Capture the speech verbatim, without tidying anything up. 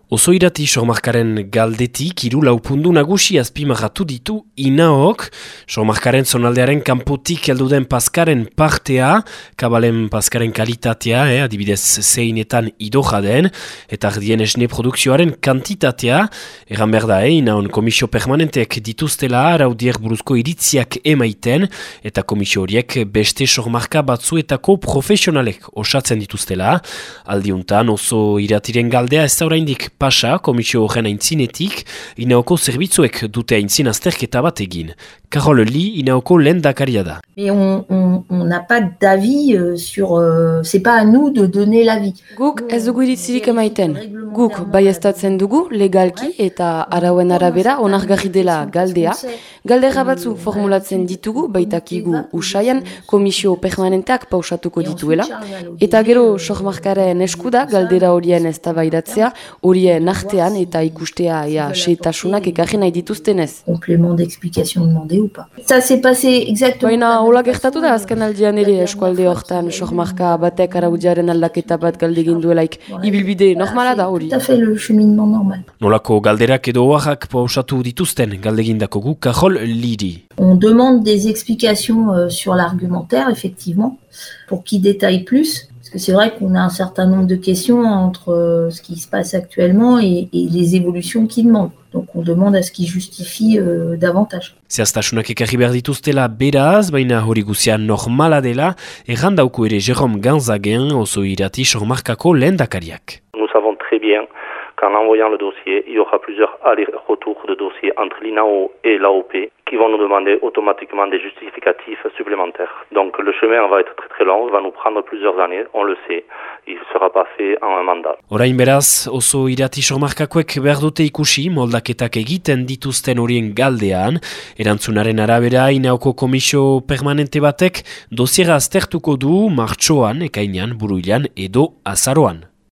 Oso irati sormarkaren galdetik hiru laupundu nagusi azpimarratu ditu inaok, sormarkaren zonaldearen kanpotik heldu den paskaren partea, kabalen paskaren kalitatea, eh, adibidez zeinetan idoja den, eta ardien esne produkzioaren kantitatea, erran behar da, eh, inaon komisio permanenteek dituztela araudiek buruzko iritziak emaiten, eta komisio horiek beste sormarka batzuetako profesionalek osatzen dituztela, aldiuntan oso iratiren galdea ez da oraindik pasa komisio horren aintzinetik, inaoko zerbitzuek dute aintzin azterketa bat egin. Karol Li, inaoko lehendakaria da. Mais on on on n'a pas d'avis euh, sur euh, c'est pas à nous de donner l'avis. Guk ez dugu iritzirik emaiten. Guk baieztatzen dugu legalki eta arauen arabera onargarri dela galdea. Galdera batzu formulatzen ditugu baitakigu usaian komisio permanenteak pausatuko dituela. Eta gero sormarkaren eskuda galdera horien eztabaidatzea, horien artean eta ikustea ea xehetasunak ekarri nahi dituztenez. Complément d'explication demandé ou pas. Ça s'est passé exactement. Baina hola gertatu da azken aldian ere eskualde hortan sormarka batek araudiaren aldaketa bat galdegin duelaik. Ibilbide normala da hori. Tout à fait le cheminement normal. Nolako galderak edo oharrak pausatu dituzten galdegindako gu Karol Liri. On demande des explications euh, sur l'argumentaire, effectivement, pour qu'il détaille plus. Parce que c'est vrai qu'on a un certain nombre de questions entre euh, ce qui se passe actuellement et, et les évolutions qu'il demande. Donc on demande à ce qu'il justifie euh, davantage. Zehaztasunak ekarri behar dituztela beraz, baina hori guzia normala dela, errandauko ere Jérôme Ganzagen oso irati sormarkako lehendakariak. Nous savons très bien qu'en envoyant le dossier, il y aura plusieurs allers-retours de dossiers entre l'I N A O et l'A O P qui vont nous demander automatiquement des justificatifs supplémentaires. Donc le chemin va être très très long, va nous prendre plusieurs années, on le sait. Il ne sera pas fait en un mandat. Orain beraz, oso irati sormarkakoek behar dute ikusi moldaketak egiten dituzten horien galdean, erantzunaren arabera inaoko komisio permanente batek dosiera aztertuko du martxoan, ekainean, buruilan edo azaroan.